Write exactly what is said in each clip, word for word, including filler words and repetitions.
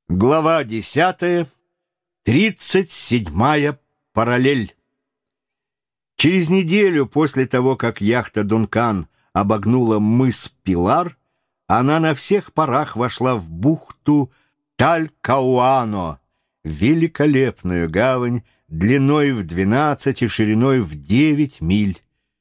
Глава десятая. Тридцать седьмая параллель. Через неделю после того, как яхта «Дункан» обогнула мыс Пилар, она на всех парах вошла в бухту Талькауано, великолепную гавань длиной в двенадцать и шириной в девять миль.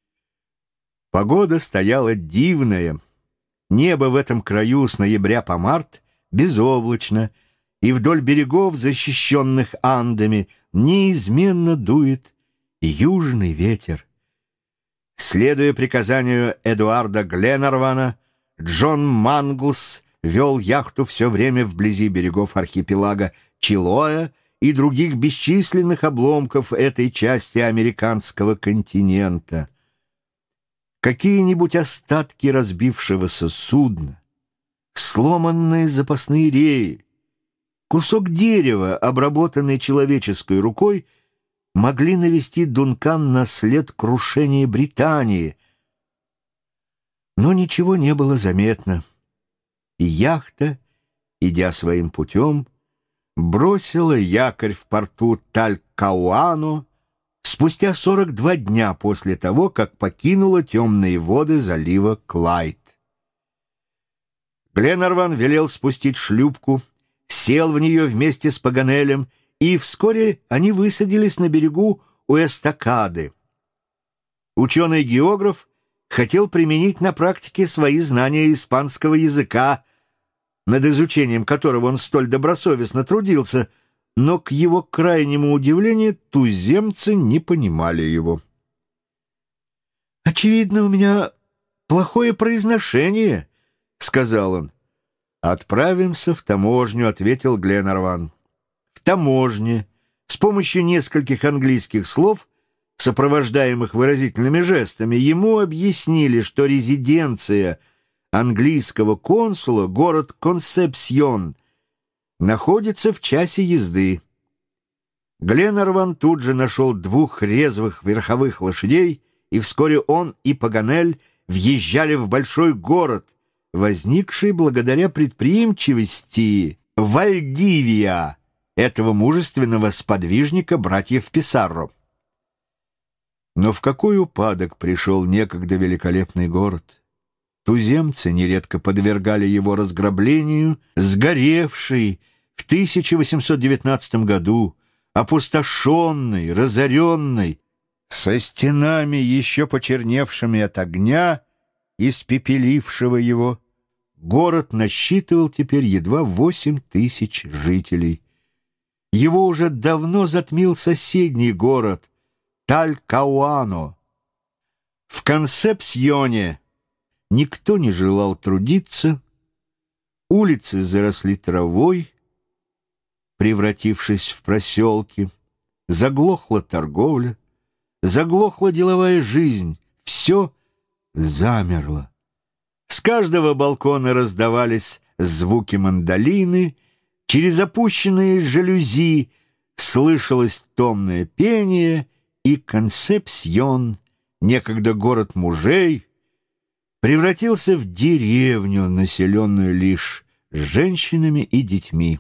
Погода стояла дивная. Небо в этом краю с ноября по март безоблачно, и вдоль берегов, защищенных Андами, неизменно дует южный ветер. Следуя приказанию Эдуарда Гленарвана, Джон Манглс вел яхту все время вблизи берегов архипелага Чилоя и других бесчисленных обломков этой части американского континента. Какие-нибудь остатки разбившегося судна, сломанные запасные реи, кусок дерева, обработанный человеческой рукой, могли навести Дункан на след крушения Британии. Но ничего не было заметно, и яхта, идя своим путем, бросила якорь в порту Талькауано спустя сорок два дня после того, как покинула темные воды залива Клайд. Гленарван велел спустить шлюпку, сел в нее вместе с Паганелем, и вскоре они высадились на берегу у эстакады. Ученый-географ хотел применить на практике свои знания испанского языка, над изучением которого он столь добросовестно трудился, но, к его крайнему удивлению, туземцы не понимали его. «Очевидно, у меня плохое произношение», — сказал он. «Отправимся в таможню», — ответил Гленарван. В таможне с помощью нескольких английских слов, сопровождаемых выразительными жестами, ему объяснили, что резиденция английского консула, город Консепсьон, находится в часе езды. Гленарван тут же нашел двух резвых верховых лошадей, и вскоре он и Паганель въезжали в большой город, возникший благодаря предприимчивости Вальдивия, этого мужественного сподвижника братьев Писарро. Но в какой упадок пришел некогда великолепный город! Туземцы нередко подвергали его разграблению, сгоревший в тысяча восемьсот девятнадцатом году, опустошенный, разоренный, со стенами, еще почерневшими от огня, испепелившего его. Город насчитывал теперь едва восемь тысяч жителей. Его уже давно затмил соседний город Талькауано. В Консепсьоне никто не желал трудиться, улицы заросли травой, превратившись в проселки, заглохла торговля, заглохла деловая жизнь, все замерло. С каждого балкона раздавались звуки мандолины, через опущенные жалюзи слышалось томное пение, и Консепсьон, некогда город мужей, превратился в деревню, населенную лишь женщинами и детьми.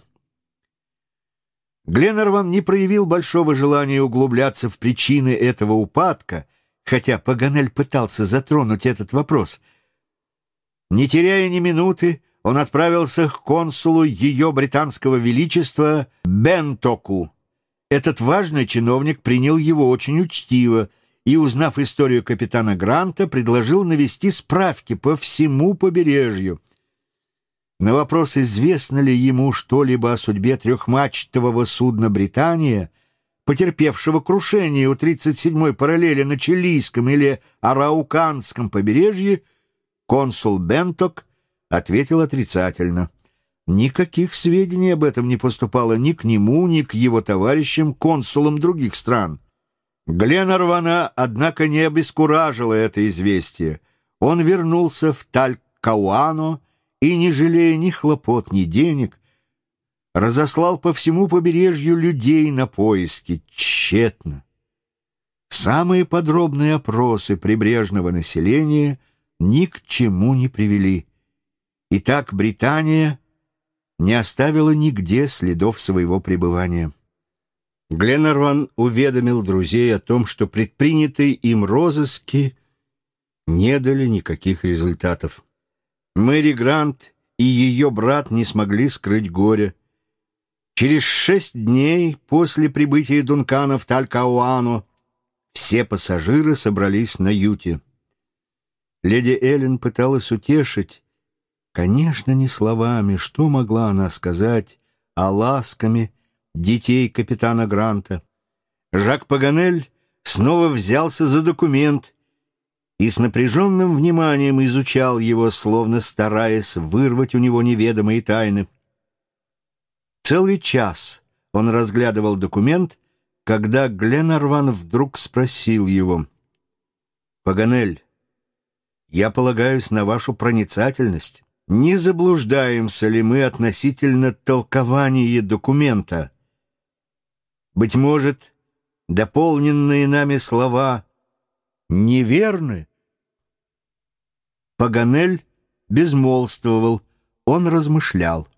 Гленарван не проявил большого желания углубляться в причины этого упадка, хотя Паганель пытался затронуть этот вопрос. Не теряя ни минуты, он отправился к консулу ее британского величества Бентоку. Этот важный чиновник принял его очень учтиво и, узнав историю капитана Гранта, предложил навести справки по всему побережью. На вопрос, известно ли ему что-либо о судьбе трехмачтового судна «Британия», потерпевшего крушение у тридцать седьмой параллели на Чилийском или Арауканском побережье, консул Бенток ответил отрицательно. Никаких сведений об этом не поступало ни к нему, ни к его товарищам, консулам других стран. Гленарвана, однако, не обескуражило это известие. Он вернулся в Талькауано и, не жалея ни хлопот, ни денег, разослал по всему побережью людей на поиски, тщетно. Самые подробные опросы прибрежного населения ни к чему не привели. Итак, Британия не оставила нигде следов своего пребывания. Гленарван уведомил друзей о том, что предпринятые им розыски не дали никаких результатов. Мэри Грант и ее брат не смогли скрыть горя. Через шесть дней после прибытия Дункана в Талькауану все пассажиры собрались на юте. Леди Эллен пыталась утешить, конечно, не словами, что могла она сказать, а ласками детей капитана Гранта. Жак Паганель снова взялся за документ и с напряженным вниманием изучал его, словно стараясь вырвать у него неведомые тайны. Целый час он разглядывал документ, когда Гленарван вдруг спросил его: «Паганель, я полагаюсь на вашу проницательность. Не заблуждаемся ли мы относительно толкования документа? Быть может, дополненные нами слова неверны?» Паганель безмолвствовал, он размышлял.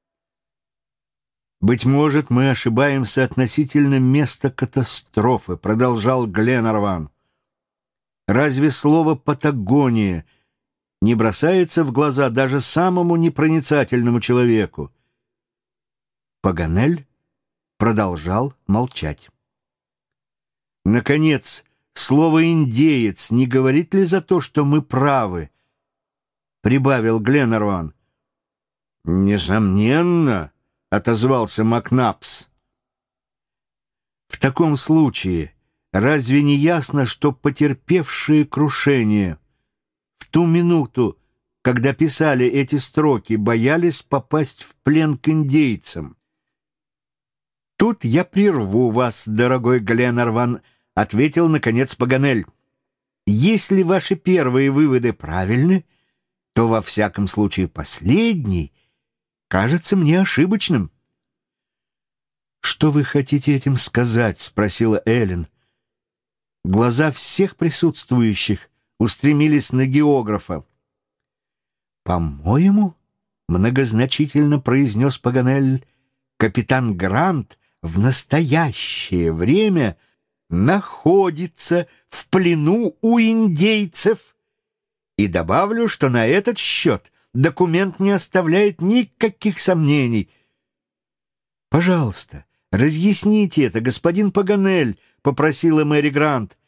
«Быть может, мы ошибаемся относительно места катастрофы», — продолжал Гленарван. «Разве слово «Патагония» не бросается в глаза даже самому непроницательному человеку?» Паганель продолжал молчать. «Наконец, слово «индеец» не говорит ли за то, что мы правы?» — прибавил Гленарван. «Несомненно», — отозвался Макнапс. «В таком случае разве не ясно, что потерпевшие крушение в ту минуту, когда писали эти строки, боялись попасть в плен к индейцам?» «Тут я прерву вас, дорогой Гленарван», — ответил, наконец, Паганель. «Если ваши первые выводы правильны, то, во всяком случае, последний кажется мне ошибочным». «Что вы хотите этим сказать?» — спросила Эллен. Глаза всех присутствующих устремились на географа. «По-моему, — многозначительно произнес Паганель, — капитан Грант в настоящее время находится в плену у индейцев. И добавлю, что на этот счет документ не оставляет никаких сомнений». «Пожалуйста, разъясните это, господин Паганель», — попросила Мэри Грант.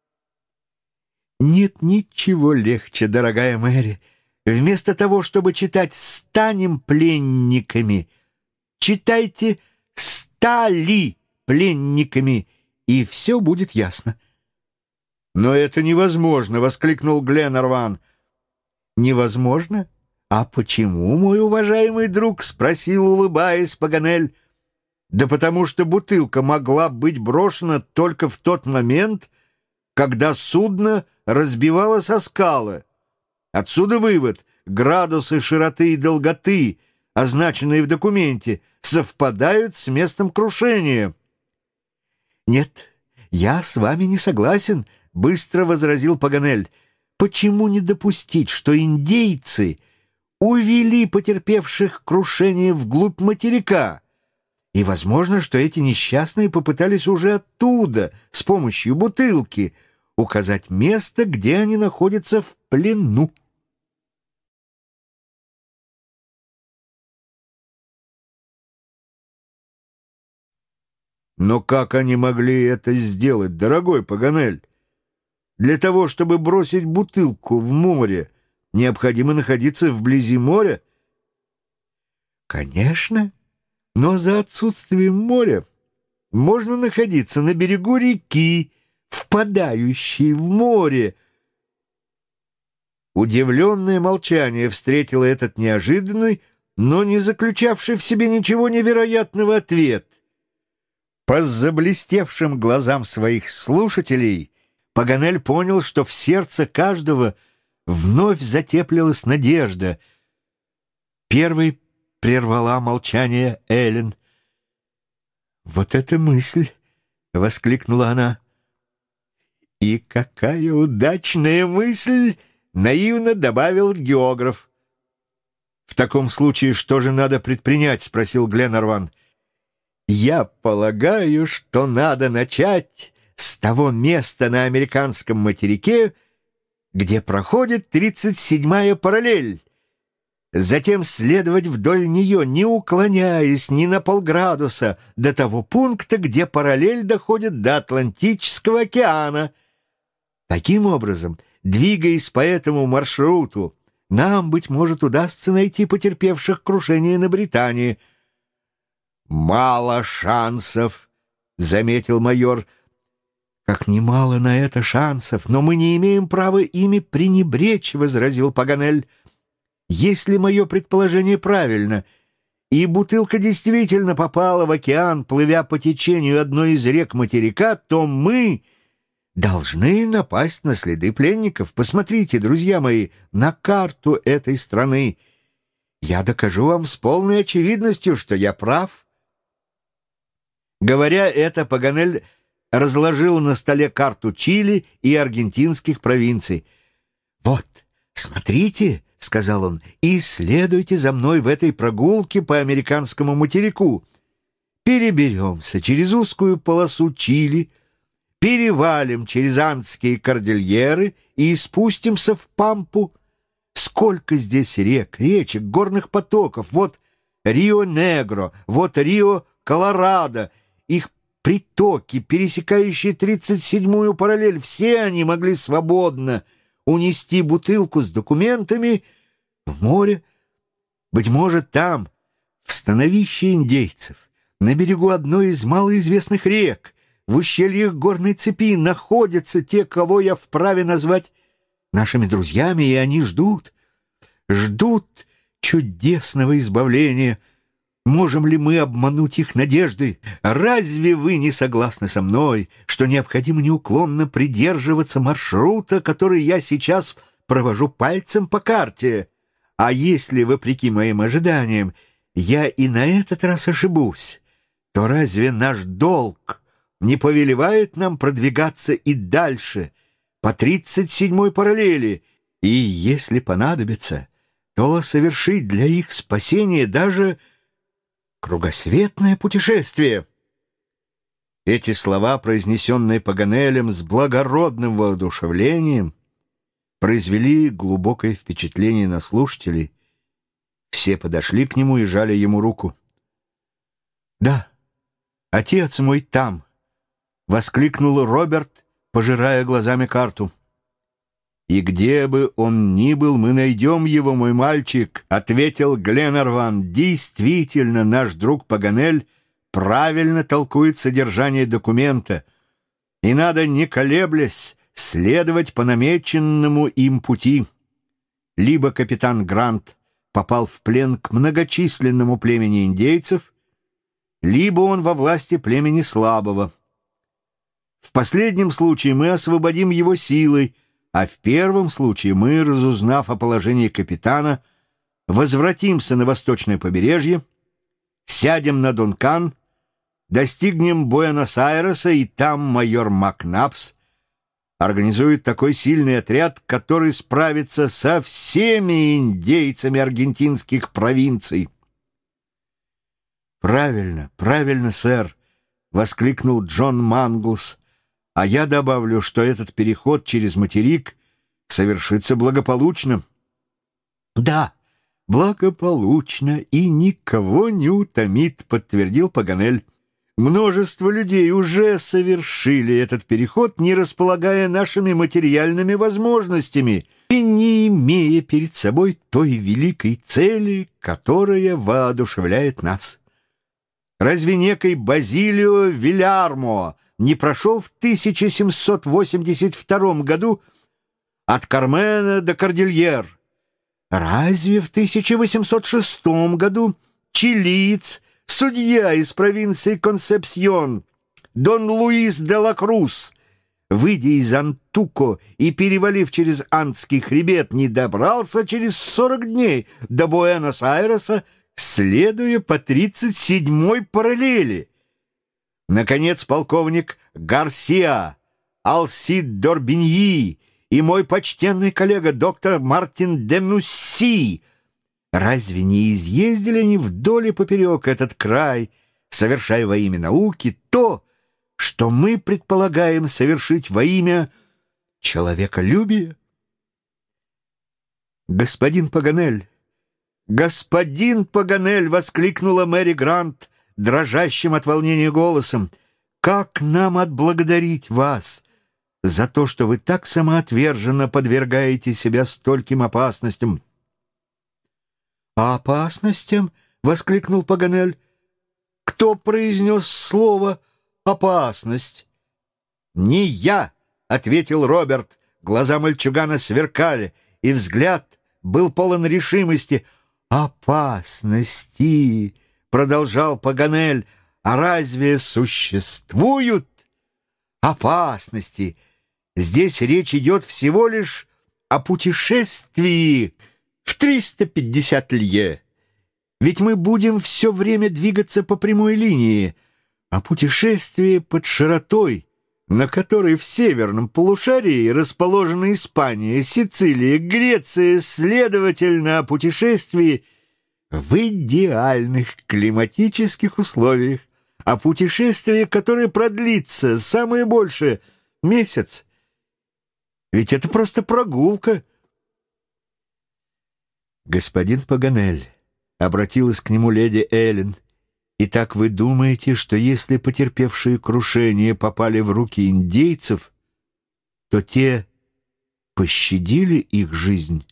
«Нет ничего легче, дорогая Мэри. Вместо того, чтобы читать «станем пленниками», читайте «стали пленниками», и все будет ясно». «Но это невозможно!» — воскликнул Гленарван. «Невозможно? А почему, мой уважаемый друг?» — спросил, улыбаясь, Паганель. «Да потому что бутылка могла быть брошена только в тот момент, когда судно разбивалось о скалы. Отсюда вывод: градусы широты и долготы, означенные в документе, совпадают с местом крушения». «Нет, я с вами не согласен», — быстро возразил Паганель. «Почему не допустить, что индейцы увели потерпевших крушение вглубь материка? И возможно, что эти несчастные попытались уже оттуда, с помощью бутылки, указать место, где они находятся в плену». «Но как они могли это сделать, дорогой Паганель? Для того, чтобы бросить бутылку в море, необходимо находиться вблизи моря». «Конечно, но за отсутствием моря можно находиться на берегу реки, впадающей в море». Удивленное молчание встретило этот неожиданный, но не заключавший в себе ничего невероятного ответ. По заблестевшим глазам своих слушателей Паганель понял, что в сердце каждого вновь затеплилась надежда. Первой прервала молчание Эллен. «Вот эта мысль!» — воскликнула она. «И какая удачная мысль!» — наивно добавил географ. «В таком случае что же надо предпринять?» — спросил Гленарван. «Я полагаю, что надо начать с того места на американском материке, где проходит тридцать седьмая параллель. Затем следовать вдоль нее, не уклоняясь ни на полградуса, до того пункта, где параллель доходит до Атлантического океана. Таким образом, двигаясь по этому маршруту, нам, быть может, удастся найти потерпевших крушение на Британии». «Мало шансов», — заметил майор. «Как немало на это шансов, но мы не имеем права ими пренебречь», — возразил Паганель. «Если мое предположение правильно, и бутылка действительно попала в океан, плывя по течению одной из рек материка, то мы должны напасть на следы пленников. Посмотрите, друзья мои, на карту этой страны. Я докажу вам с полной очевидностью, что я прав». Говоря это, Паганель разложил на столе карту Чили и аргентинских провинций. «Вот, смотрите», — сказал он, — «и следуйте за мной в этой прогулке по американскому материку. Переберемся через узкую полосу Чили, перевалим через Андские кордильеры и спустимся в Пампу. Сколько здесь рек, речек, горных потоков! Вот Рио-Негро, вот Рио-Колорадо, их притоки, пересекающие тридцать седьмую параллель, все они могли свободно унести бутылку с документами в море. Быть может, там, в становище индейцев, на берегу одной из малоизвестных рек, в ущельях горной цепи находятся те, кого я вправе назвать нашими друзьями, и они ждут, ждут чудесного избавления. Можем ли мы обмануть их надежды? Разве вы не согласны со мной, что необходимо неуклонно придерживаться маршрута, который я сейчас провожу пальцем по карте? А если, вопреки моим ожиданиям, я и на этот раз ошибусь, то разве наш долг не повелевает нам продвигаться и дальше по тридцать седьмой параллели, и, если понадобится, то совершить для их спасения даже кругосветное путешествие?» Эти слова, произнесенные Паганелем с благородным воодушевлением, произвели глубокое впечатление на слушателей. Все подошли к нему и жали ему руку. «Да, отец мой там!» — воскликнул Роберт, пожирая глазами карту. «И где бы он ни был, мы найдем его, мой мальчик», — ответил Гленарван. «Действительно, наш друг Паганель правильно толкует содержание документа, и надо, не колеблясь, следовать по намеченному им пути. Либо капитан Грант попал в плен к многочисленному племени индейцев, либо он во власти племени слабого. В последнем случае мы освободим его силой, а в первом случае мы, разузнав о положении капитана, возвратимся на восточное побережье, сядем на Дункан, достигнем Буэнос-Айреса, и там майор Макнапс организует такой сильный отряд, который справится со всеми индейцами аргентинских провинций». «Правильно, правильно, сэр», — воскликнул Джон Манглс. «А я добавлю, что этот переход через материк совершится благополучно». «Да, благополучно и никого не утомит», — подтвердил Паганель. «Множество людей уже совершили этот переход, не располагая нашими материальными возможностями и не имея перед собой той великой цели, которая воодушевляет нас. Разве некий Базилио Вильярмо не прошел в тысяча семьсот восемьдесят втором году от Кармена до Кордильер? Разве в тысяча восемьсот шестом году чилиец, судья из провинции Консепсьон, Дон Луис де ла Крус, выйдя из Антуко и перевалив через Андский хребет, не добрался через сорок дней до Буэнос-Айреса, следуя по тридцать седьмой параллели? Наконец, полковник Гарсиа, Алсид Дорбиньи и мой почтенный коллега доктор Мартин де Мусси Разве не изъездили они вдоль и поперек этот край, совершая во имя науки то, что мы предполагаем совершить во имя человеколюбия? «Господин Паганель! Господин Паганель!» — воскликнула Мэри Грант дрожащим от волнения голосом. «Как нам отблагодарить вас за то, что вы так самоотверженно подвергаете себя стольким опасностям?» «Опасностям?» — воскликнул Паганель. «Кто произнес слово «опасность»?» «Не я!» — ответил Роберт. Глаза мальчугана сверкали, и взгляд был полон решимости. «Опасности!» — продолжал Паганель. «А разве существуют опасности? Здесь речь идет всего лишь о путешествии в триста пятьдесят лье. Ведь мы будем все время двигаться по прямой линии, а путешествие под широтой, на которой в северном полушарии расположены Испания, Сицилия, Греция, следовательно, о путешествии в идеальных климатических условиях, о путешествии, которое продлится самое большее месяц. Ведь это просто прогулка». «Господин Паганель», — обратилась к нему леди Эллен, — «итак вы думаете, что если потерпевшие крушение попали в руки индейцев, то те пощадили их жизнь?»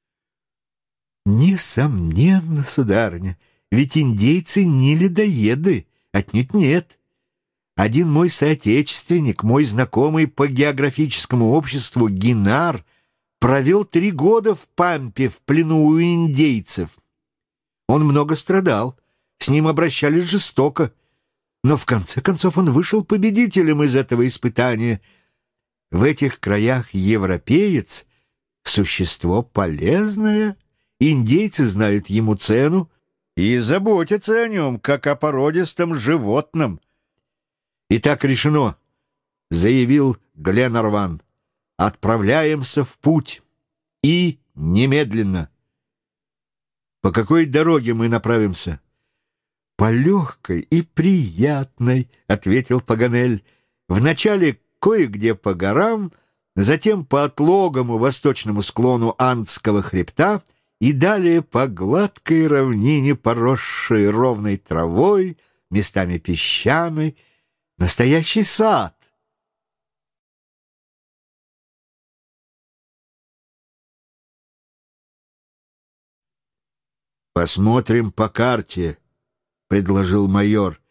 «Несомненно, сударыня, ведь индейцы не людоеды, отнюдь нет. Один мой соотечественник, мой знакомый по географическому обществу Гинар, провел три года в Пампе в плену у индейцев. Он много страдал, с ним обращались жестоко, но в конце концов он вышел победителем из этого испытания. В этих краях европеец — существо полезное, индейцы знают ему цену и заботятся о нем, как о породистом животном». «Итак решено», — заявил Гленарван. «Отправляемся в путь. И немедленно». «По какой дороге мы направимся?» «По легкой и приятной», — ответил Паганель. «Вначале кое-где по горам, затем по отлогому восточному склону Андского хребта и далее по гладкой равнине, поросшей ровной травой, местами песчаной, настоящий сад». «Посмотрим по карте», — предложил майор.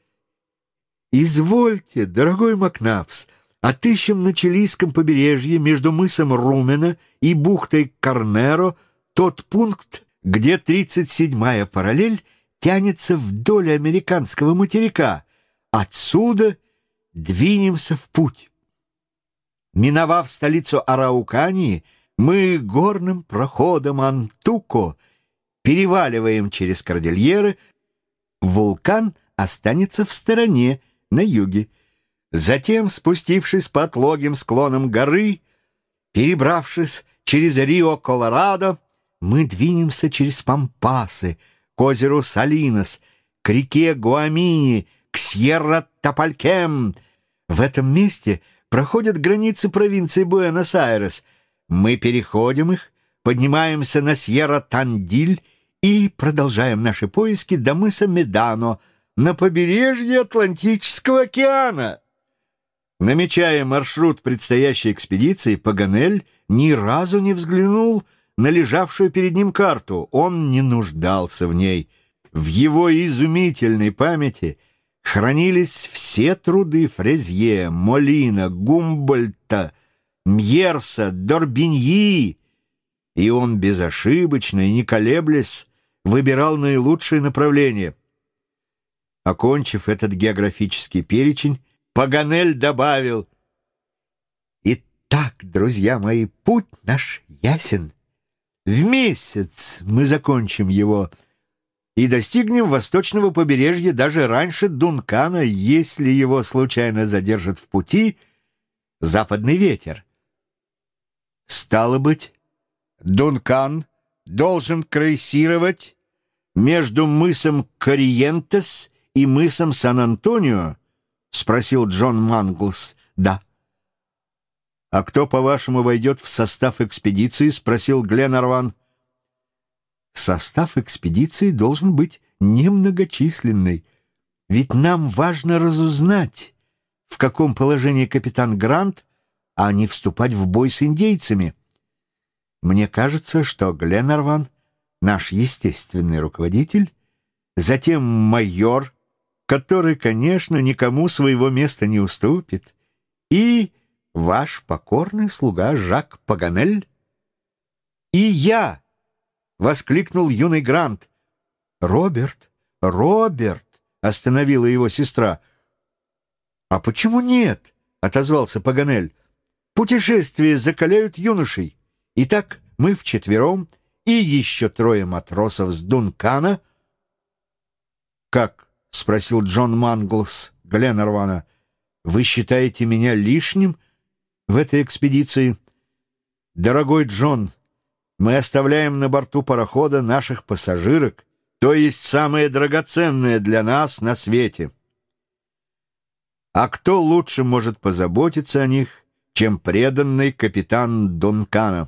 «Извольте, дорогой Макнапс, отыщем на чилийском побережье между мысом Румена и бухтой Карнеро тот пункт, где тридцать седьмая параллель тянется вдоль американского материка. Отсюда двинемся в путь. Миновав столицу Араукании, мы горным проходом Антуко переваливаем через кордильеры. Вулкан останется в стороне, на юге. Затем, спустившись по отлогим склонам горы, перебравшись через Рио-Колорадо, мы двинемся через Пампасы, к озеру Салинос, к реке Гуамини, к Сьерра-Тапалькем. В этом месте проходят границы провинции Буэнос-Айрес. Мы переходим их, поднимаемся на Сьерра-Тандиль и продолжаем наши поиски до мыса Медано на побережье Атлантического океана. Намечая маршрут предстоящей экспедиции, Паганель ни разу не взглянул на лежавшую перед ним карту. Он не нуждался в ней. В его изумительной памяти хранились все труды Фрезье, Молина, Гумбольдта, Мьерса, Дорбиньи, и он безошибочно и не колеблясь выбирал наилучшее направление. Окончив этот географический перечень, Паганель добавил: «Итак, друзья мои, путь наш ясен. В месяц мы закончим его и достигнем восточного побережья даже раньше Дункана, если его случайно задержит в пути западный ветер. Стало быть, Дункан должен крейсировать между мысом Корриентес и мысом Сан-Антонио?» — спросил Джон Манглс. «Да». «А кто, по-вашему, войдет в состав экспедиции?» — спросил Гленарван. «Состав экспедиции должен быть немногочисленный, ведь нам важно разузнать, в каком положении капитан Грант, а не вступать в бой с индейцами. Мне кажется, что Гленарван — наш естественный руководитель, затем майор, который, конечно, никому своего места не уступит, и ваш покорный слуга Жак Паганель». «И я!» — воскликнул юный Грант. «Роберт, Роберт!» — остановила его сестра. «А почему нет?» — отозвался Паганель. «Путешествия закаляют юношей. Итак, мы вчетвером и еще трое матросов с Дункана». «Как?» — спросил Джон Манглс Гленарвана. «Вы считаете меня лишним в этой экспедиции?» «Дорогой Джон, мы оставляем на борту парохода наших пассажирок, то есть самое драгоценное для нас на свете. А кто лучше может позаботиться о них, чем преданный капитан Дункана?»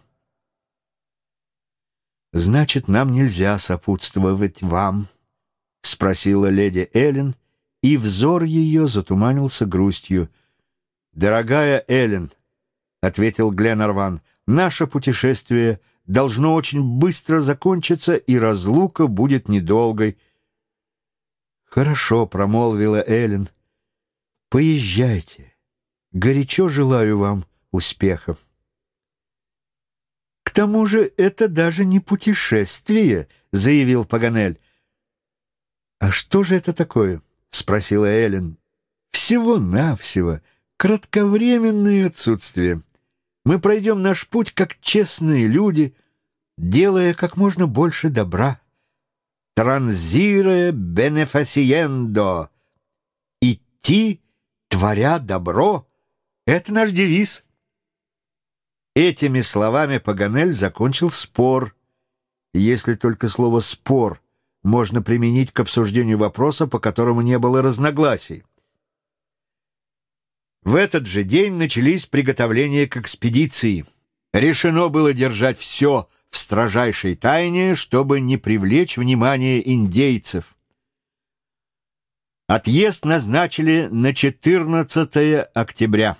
«Значит, нам нельзя сопутствовать вам?» — спросила леди Эллен, и взор ее затуманился грустью. «Дорогая Эллен», — ответил Гленарван, — «наше путешествие должно очень быстро закончиться, и разлука будет недолгой». «Хорошо», — промолвила Эллен, — «поезжайте. Горячо желаю вам успехов». «К тому же это даже не путешествие», — заявил Паганель. «А что же это такое?» — спросила Эллен. «Всего-навсего кратковременное отсутствие. Мы пройдем наш путь как честные люди, делая как можно больше добра. Транзире бенефасиендо. Идти, творя добро — это наш девиз». Этими словами Паганель закончил спор, если только слово «спор» можно применить к обсуждению вопроса, по которому не было разногласий. В этот же день начались приготовления к экспедиции. Решено было держать все в строжайшей тайне, чтобы не привлечь внимание индейцев. Отъезд назначили на четырнадцатое октября.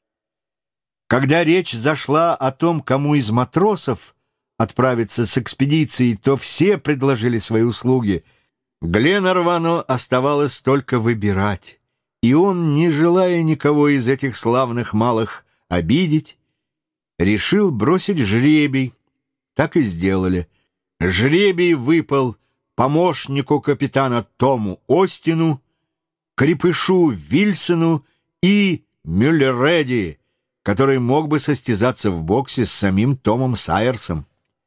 Когда речь зашла о том, кому из матросов отправиться с экспедицией, то все предложили свои услуги. Гленарвану оставалось только выбирать, и он, не желая никого из этих славных малых обидеть, решил бросить жребий. Так и сделали. Жребий выпал помощнику капитана Тому Остину, крепышу Вильсону и Мюллереди, который мог бы состязаться в боксе с самим Томом Сайерсом.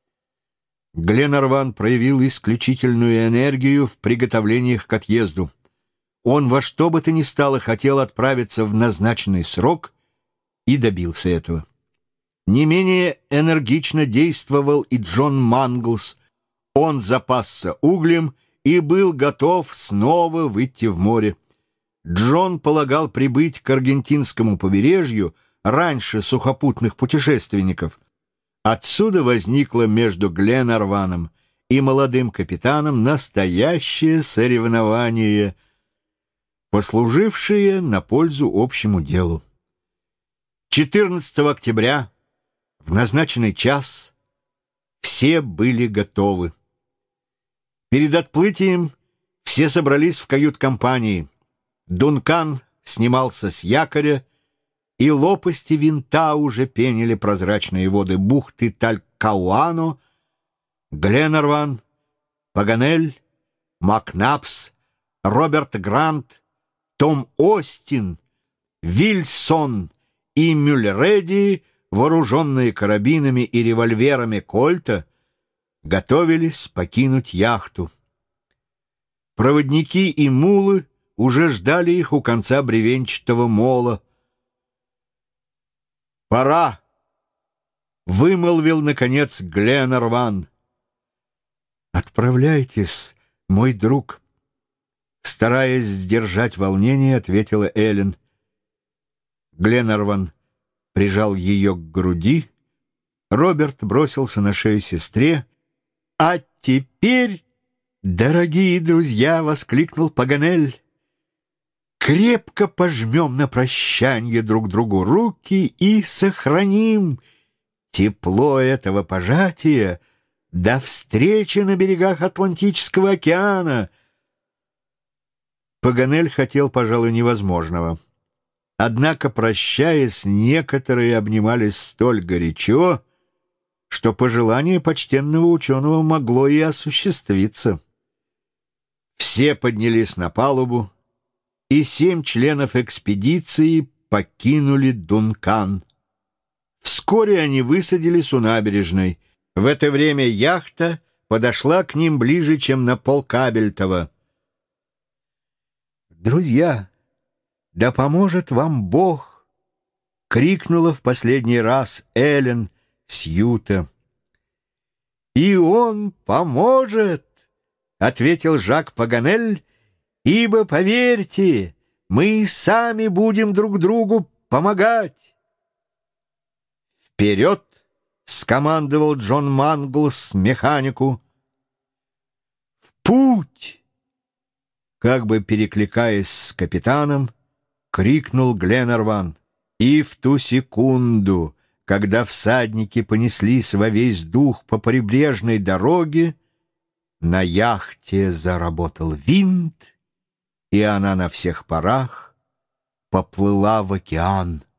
Гленарван проявил исключительную энергию в приготовлениях к отъезду. Он во что бы то ни стало хотел отправиться в назначенный срок и добился этого. Не менее энергично действовал и Джон Манглс. Он запасся углем и был готов снова выйти в море. Джон полагал прибыть к аргентинскому побережью раньше сухопутных путешественников. Отсюда возникло между Гленарваном и молодым капитаном настоящее соревнование, послужившее на пользу общему делу. четырнадцатого октября в назначенный час все были готовы. Перед отплытием все собрались в кают-компании. Дункан снимался с якоря, и лопасти винта уже пенили прозрачные воды бухты Талькауано. Гленарван, Паганель, Макнапс, Роберт Грант, Том Остин, Вильсон и Мюллереди, вооруженные карабинами и револьверами Кольта, готовились покинуть яхту. Проводники и мулы уже ждали их у конца бревенчатого мола. «Пора!» — вымолвил, наконец, Гленарван. «Отправляйтесь «Мой друг», — стараясь сдержать волнение, ответила Эллен. Гленарван прижал ее к груди. Роберт бросился на шею сестре. «А теперь, дорогие друзья!» — воскликнул Паганель. «Крепко пожмем на прощанье друг другу руки и сохраним тепло этого пожатия до встречи на берегах Атлантического океана». Паганель хотел, пожалуй, невозможного. Однако, прощаясь, некоторые обнимались столь горячо, что пожелание почтенного ученого могло и осуществиться. Все поднялись на палубу, и семь членов экспедиции покинули Дункан. Вскоре они высадились у набережной. В это время яхта подошла к ним ближе, чем на полкабельтова. «Друзья, да поможет вам Бог!» — крикнула в последний раз Эллен с юта. «И он поможет!» — ответил Жак Паганель, «ибо, поверьте, мы сами будем друг другу помогать». «Вперед!» — скомандовал Джон Манглс механику. «В путь!» Как бы перекликаясь с капитаном, крикнул Гленарван. И в ту секунду, когда всадники понеслись во весь дух по прибрежной дороге, на яхте заработал винт, и она на всех парах поплыла в океан.